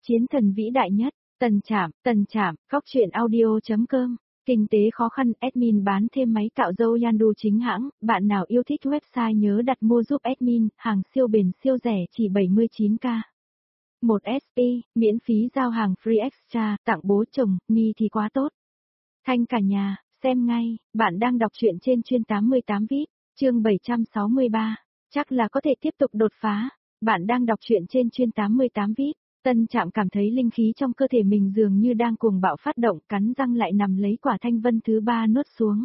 Chiến thần vĩ đại nhất, Tần Trạm, góc truyện audio.com. Kinh tế khó khăn, admin bán thêm máy cạo râu Yandu chính hãng, bạn nào yêu thích website nhớ đặt mua giúp admin, hàng siêu bền siêu rẻ chỉ 79k. 1 SP, miễn phí giao hàng free extra, tặng bố chồng, ni thì quá tốt. Thanh cả nhà, xem ngay, bạn đang đọc truyện trên chuyên 88 VIP, chương 763, chắc là có thể tiếp tục đột phá. Bạn đang đọc truyện trên chuyên 88 VIP. Tân Trạm cảm thấy linh khí trong cơ thể mình dường như đang cuồng bạo phát động, cắn răng lại nằm lấy quả thanh vân thứ 3 nuốt xuống.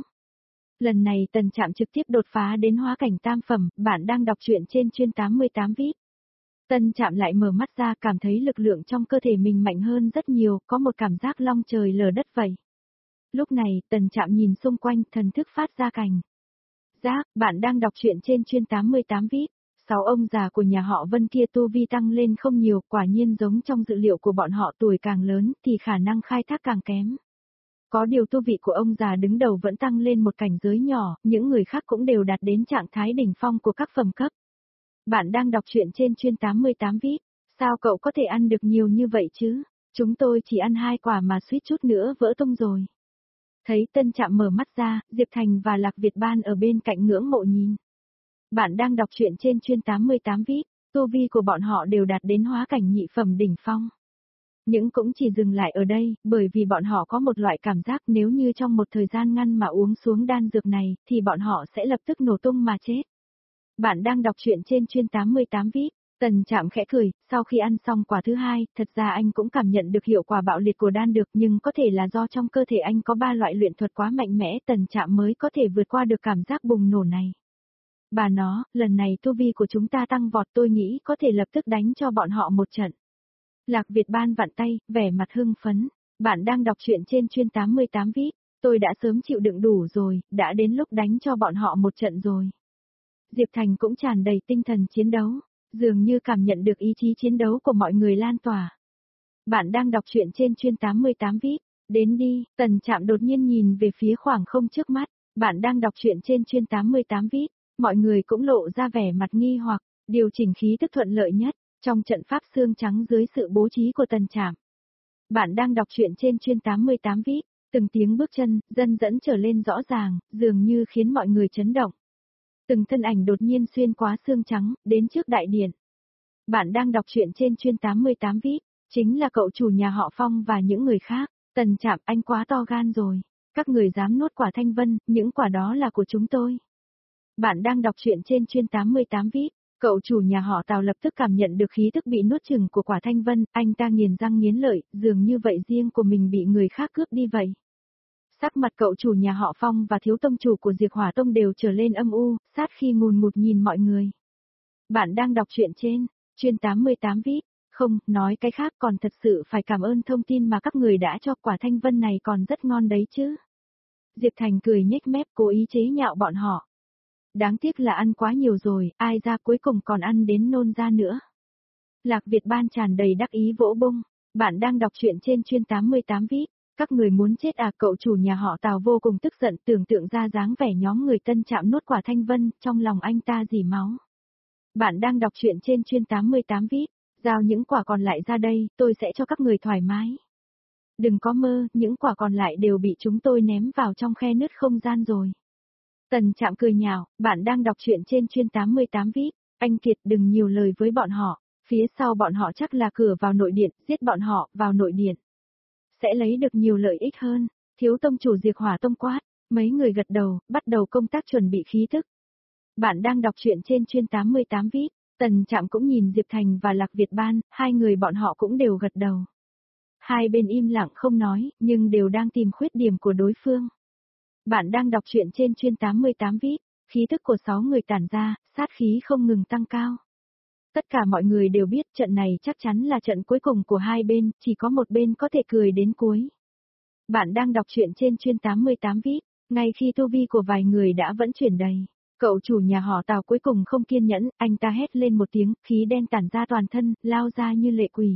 Lần này Tần Trạm trực tiếp đột phá đến hóa cảnh tam phẩm, bạn đang đọc truyện trên chuyên 88 VIP. Tân Trạm lại mở mắt ra, cảm thấy lực lượng trong cơ thể mình mạnh hơn rất nhiều, có một cảm giác long trời lở đất vậy. Lúc này, Tần Trạm nhìn xung quanh, thần thức phát ra cảnh giác, bạn đang đọc truyện trên chuyên 88 VIP. 6 ông già của nhà họ Vân kia tu vi tăng lên không nhiều, quả nhiên giống trong dự liệu của bọn họ, tuổi càng lớn thì khả năng khai thác càng kém. Có điều tu vị của ông già đứng đầu vẫn tăng lên một cảnh giới nhỏ, những người khác cũng đều đạt đến trạng thái đỉnh phong của các phẩm cấp. Bạn đang đọc truyện trên chuyên 88 VIP, sao cậu có thể ăn được nhiều như vậy chứ? Chúng tôi chỉ ăn 2 quả mà suýt chút nữa vỡ tung rồi. Thấy Tân Trạm mở mắt ra, Diệp Thành và Lạc Việt Ban ở bên cạnh ngưỡng mộ nhìn. Bạn đang đọc truyện trên chuyên 88 VIP, tu vi của bọn họ đều đạt đến hóa cảnh nhị phẩm đỉnh phong. Nhưng cũng chỉ dừng lại ở đây, bởi vì bọn họ có một loại cảm giác nếu như trong một thời gian ngắn mà uống xuống đan dược này, thì bọn họ sẽ lập tức nổ tung mà chết. Bạn đang đọc truyện trên chuyên 88 VIP, Tần Trạm khẽ cười, sau khi ăn xong quả thứ 2, thật ra anh cũng cảm nhận được hiệu quả bạo liệt của đan dược, nhưng có thể là do trong cơ thể anh có 3 loại luyện thuật quá mạnh mẽ, Tần Trạm mới có thể vượt qua được cảm giác bùng nổ này. Bà nó, lần này tu vi của chúng ta tăng vọt, tôi nghĩ có thể lập tức đánh cho bọn họ một trận. Lạc Việt Ban vặn tay, vẻ mặt hưng phấn. Bạn đang đọc truyện trên chuyên 88 VIP, tôi đã sớm chịu đựng đủ rồi, đã đến lúc đánh cho bọn họ một trận rồi. Diệp Thành cũng tràn đầy tinh thần chiến đấu, dường như cảm nhận được ý chí chiến đấu của mọi người lan tỏa. Bạn đang đọc truyện trên chuyên 88 VIP, đến đi, Tần Trạm đột nhiên nhìn về phía khoảng không trước mắt. Bạn đang đọc truyện trên chuyên 88 VIP. Mọi người cũng lộ ra vẻ mặt nghi hoặc, điều chỉnh khí tức thuận lợi nhất, trong trận pháp xương trắng dưới sự bố trí của Tần Trạm. Bạn đang đọc truyện trên chuyên 88 VIP, từng tiếng bước chân, dần dẫn trở lên rõ ràng, dường như khiến mọi người chấn động. Từng thân ảnh đột nhiên xuyên qua xương trắng, đến trước đại điện. Bạn đang đọc truyện trên chuyên 88 VIP, chính là cậu chủ nhà họ Phong và những người khác. Tần Trạm, anh quá to gan rồi. Các người dám nuốt quả thanh vân, những quả đó là của chúng tôi. Bạn đang đọc truyện trên chuyên 88 VIP, cậu chủ nhà họ Tào lập tức cảm nhận được khí tức bị nuốt chửng của quả thanh vân, anh ta nghiến răng nghiến lợi, dường như vậy riêng của mình bị người khác cướp đi vậy. Sắc mặt cậu chủ nhà họ Phong và thiếu tông chủ của Diệt Hỏa Tông đều trở lên âm u, sát khi ngùn ngụt nhìn mọi người. Bạn đang đọc truyện trên chuyên 88 VIP, không, nói cái khác còn thật sự phải cảm ơn thông tin mà các người đã cho, quả thanh vân này còn rất ngon đấy chứ. Diệp Thành cười nhếch mép cố ý chế nhạo bọn họ. Đáng tiếc là ăn quá nhiều rồi, ai ra cuối cùng còn ăn đến nôn ra nữa. Lạc Việt Ban tràn đầy đắc ý vỗ bung. Bạn đang đọc truyện trên chuyên 88 VIP, các người muốn chết à? Cậu chủ nhà họ Tào vô cùng tức giận, tưởng tượng ra dáng vẻ nhóm người Tân Trạm nuốt quả thanh vân, trong lòng anh ta dỉ máu. Bạn đang đọc truyện trên chuyên 88 VIP, giao những quả còn lại ra đây, tôi sẽ cho các người thoải mái. Đừng có mơ, những quả còn lại đều bị chúng tôi ném vào trong khe nứt không gian rồi. Tần Trạm cười nhạo, bạn đang đọc truyện trên chuyên 88 VIP, anh Kiệt đừng nhiều lời với bọn họ, phía sau bọn họ chắc là cửa vào nội điện, giết bọn họ, vào nội điện. Sẽ lấy được nhiều lợi ích hơn, thiếu tông chủ Diệt Hỏa Tông quát, mấy người gật đầu, bắt đầu công tác chuẩn bị khí thức. Bạn đang đọc truyện trên chuyên 88 VIP, Tần Trạm cũng nhìn Diệp Thành và Lạc Việt Ban, hai người bọn họ cũng đều gật đầu. Hai bên im lặng không nói, nhưng đều đang tìm khuyết điểm của đối phương. Bạn đang đọc truyện trên chuyên 88 VIP, khí thức của 6 người tản ra, sát khí không ngừng tăng cao. Tất cả mọi người đều biết trận này chắc chắn là trận cuối cùng của hai bên, chỉ có một bên có thể cười đến cuối. Bạn đang đọc truyện trên chuyên 88 VIP, ngay khi tu vi của vài người đã vẫn chuyển đầy. Cậu chủ nhà họ Tào cuối cùng không kiên nhẫn, anh ta hét lên một tiếng, khí đen tản ra toàn thân, lao ra như lệ quỷ.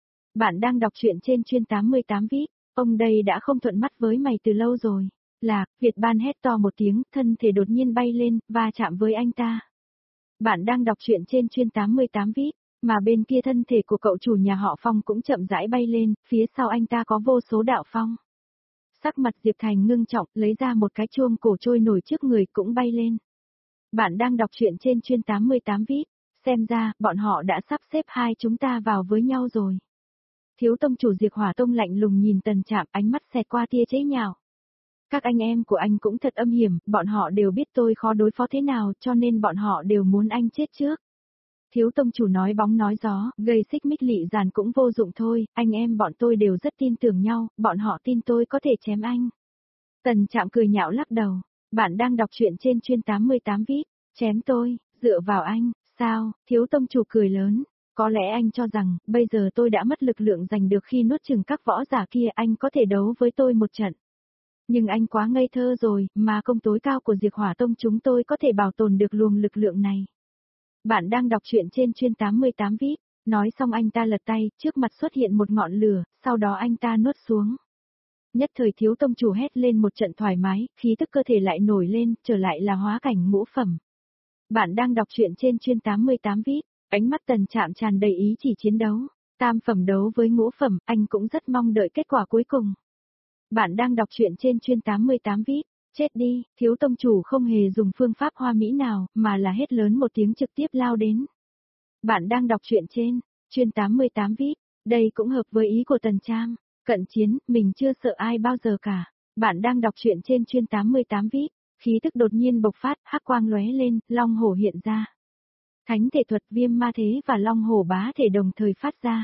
Bạn đang đọc truyện trên chuyên 88 VIP, ông đây đã không thuận mắt với mày từ lâu rồi. Lạc Việt Ban hét to một tiếng, thân thể đột nhiên bay lên, va chạm với anh ta. Bạn đang đọc truyện trên chuyên 88 VIP, Mà bên kia thân thể của cậu chủ nhà họ Phong cũng chậm rãi bay lên, phía sau anh ta có vô số đạo phong. Sắc mặt Diệp Thành ngưng trọng, lấy ra một cái chuông cổ trôi nổi trước người cũng bay lên. Bạn đang đọc truyện trên chuyên 88 VIP, xem ra, bọn họ đã sắp xếp hai chúng ta vào với nhau rồi. Thiếu tông chủ Diệp Hỏa Tông lạnh lùng nhìn Tần Trạm, ánh mắt xẹt qua tia chế nhạo. Các anh em của anh cũng thật âm hiểm, bọn họ đều biết tôi khó đối phó thế nào cho nên bọn họ đều muốn anh chết trước. Thiếu tông chủ nói bóng nói gió, gây xích mích lị giàn cũng vô dụng thôi, anh em bọn tôi đều rất tin tưởng nhau, bọn họ tin tôi có thể chém anh. Tần Trạm cười nhạo lắc đầu, bạn đang đọc truyện trên chuyên 88 VIP, chém tôi, dựa vào anh, sao, thiếu tông chủ cười lớn, có lẽ anh cho rằng, bây giờ tôi đã mất lực lượng giành được khi nuốt chừng các võ giả kia anh có thể đấu với tôi một trận. Nhưng anh quá ngây thơ rồi, mà công tối cao của Diệp Hỏa Tông chúng tôi có thể bảo tồn được luồng lực lượng này. Bạn đang đọc truyện trên chuyên 88 VIP, nói xong anh ta lật tay, trước mặt xuất hiện một ngọn lửa, sau đó anh ta nuốt xuống. Nhất thời thiếu tông chủ hét lên một trận thoải mái, khí tức cơ thể lại nổi lên, trở lại là hóa cảnh ngũ phẩm. Bạn đang đọc truyện trên chuyên 88 VIP, ánh mắt Tần Trạm tràn đầy ý chỉ chiến đấu. Tam phẩm đấu với ngũ phẩm, anh cũng rất mong đợi kết quả cuối cùng. Bạn đang đọc truyện trên chuyên 88 VIP, chết đi, thiếu tông chủ không hề dùng phương pháp hoa mỹ nào, mà là hét lớn một tiếng trực tiếp lao đến. Bạn đang đọc truyện trên chuyên 88 VIP, đây cũng hợp với ý của Tần Trạm. Cận chiến, mình chưa sợ ai bao giờ cả. Bạn đang đọc truyện trên chuyên 88 VIP, khí tức đột nhiên bộc phát, hắc quang lóe lên, long hổ hiện ra. Thánh thể thuật viêm ma thế và long hổ bá thể đồng thời phát ra.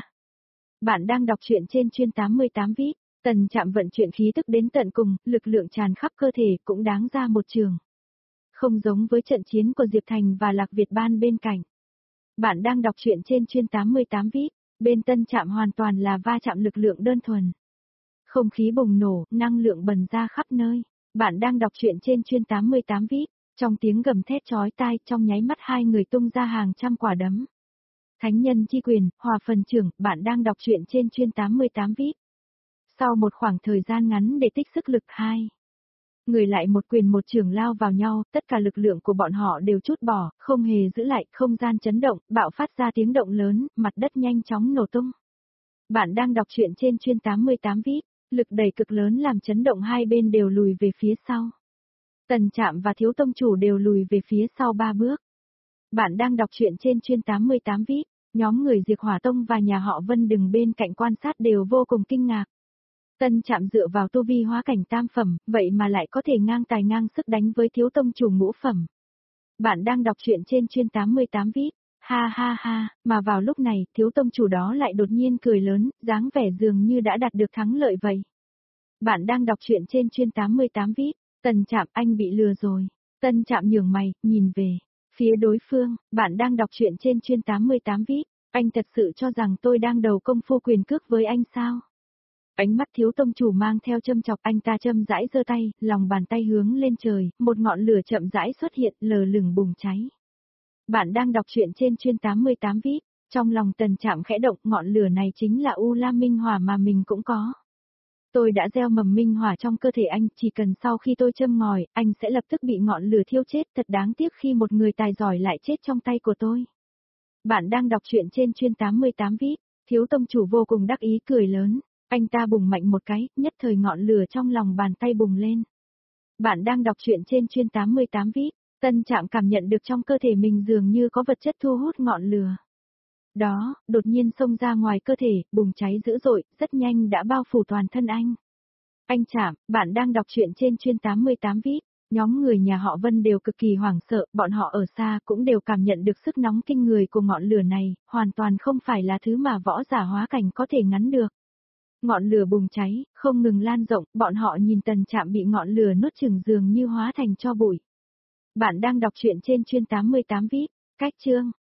Bạn đang đọc truyện trên chuyên 88 VIP, Tần Trạm vận chuyển khí tức đến tận cùng, lực lượng tràn khắp cơ thể cũng đáng ra một trường. Không giống với trận chiến của Diệp Thành và Lạc Việt Ban bên cạnh. Bạn đang đọc truyện trên chuyên 88 VIP, bên Tân Trạm hoàn toàn là va chạm lực lượng đơn thuần. Không khí bùng nổ, năng lượng bần ra khắp nơi. Bạn đang đọc truyện trên chuyên 88 VIP, trong tiếng gầm thét chói tai, trong nháy mắt hai người tung ra hàng trăm quả đấm. Thánh nhân chi quyền, hòa phần trưởng, bạn đang đọc truyện trên chuyên 88 VIP. Sau một khoảng thời gian ngắn để tích sức lực hai người lại một quyền một chưởng lao vào nhau, tất cả lực lượng của bọn họ đều trút bỏ, không hề giữ lại, không gian chấn động, bạo phát ra tiếng động lớn, mặt đất nhanh chóng nổ tung. Bạn đang đọc truyện trên chuyên 88 VIP, lực đẩy cực lớn làm chấn động hai bên đều lùi về phía sau. Tần Trạm và thiếu tông chủ đều lùi về phía sau 3 bước. Bạn đang đọc truyện trên chuyên 88 VIP, nhóm người Diệp Hỏa Tông và nhà họ Vân đứng bên cạnh quan sát đều vô cùng kinh ngạc. Tân Trạm dựa vào tu vi hóa cảnh tam phẩm, vậy mà lại có thể ngang tài ngang sức đánh với thiếu tông chủ ngũ phẩm. Bạn đang đọc truyện trên chuyên 88 VIP, ha ha ha, mà vào lúc này, thiếu tông chủ đó lại đột nhiên cười lớn, dáng vẻ dường như đã đạt được thắng lợi vậy. Bạn đang đọc truyện trên chuyên 88 VIP, Tần Trạm anh bị lừa rồi. Tân Trạm nhướng mày, nhìn về phía đối phương, bạn đang đọc truyện trên chuyên 88 VIP, anh thật sự cho rằng tôi đang đầu công phu quyền cước với anh sao? Ánh mắt thiếu tông chủ mang theo châm chọc, anh ta châm rãi giơ tay, lòng bàn tay hướng lên trời, một ngọn lửa chậm rãi xuất hiện, lờ lửng bùng cháy. Bạn đang đọc truyện trên chuyên 88 VIP, trong lòng Tần Trạm khẽ động, ngọn lửa này chính là U Lam Minh Hỏa mà mình cũng có. Tôi đã gieo mầm minh hỏa trong cơ thể anh, chỉ cần sau khi tôi châm ngòi, anh sẽ lập tức bị ngọn lửa thiêu chết, thật đáng tiếc khi một người tài giỏi lại chết trong tay của tôi. Bạn đang đọc truyện trên chuyên 88 VIP, thiếu tông chủ vô cùng đắc ý cười lớn. Anh ta bùng mạnh một cái, nhất thời ngọn lửa trong lòng bàn tay bùng lên. Bạn đang đọc truyện trên chuyên 88 VIP, Tân Trạm cảm nhận được trong cơ thể mình dường như có vật chất thu hút ngọn lửa. Đó, đột nhiên xông ra ngoài cơ thể, bùng cháy dữ dội, rất nhanh đã bao phủ toàn thân anh. Anh Trạm, bạn đang đọc truyện trên chuyên 88 VIP, nhóm người nhà họ Vân đều cực kỳ hoảng sợ, bọn họ ở xa cũng đều cảm nhận được sức nóng kinh người của ngọn lửa này, hoàn toàn không phải là thứ mà võ giả hóa cảnh có thể ngắn được. Ngọn lửa bùng cháy, không ngừng lan rộng, bọn họ nhìn Tần Trạm bị ngọn lửa nuốt chửng dường như hóa thành tro bụi. Bạn đang đọc truyện trên chuyên 88 VIP, cách chương.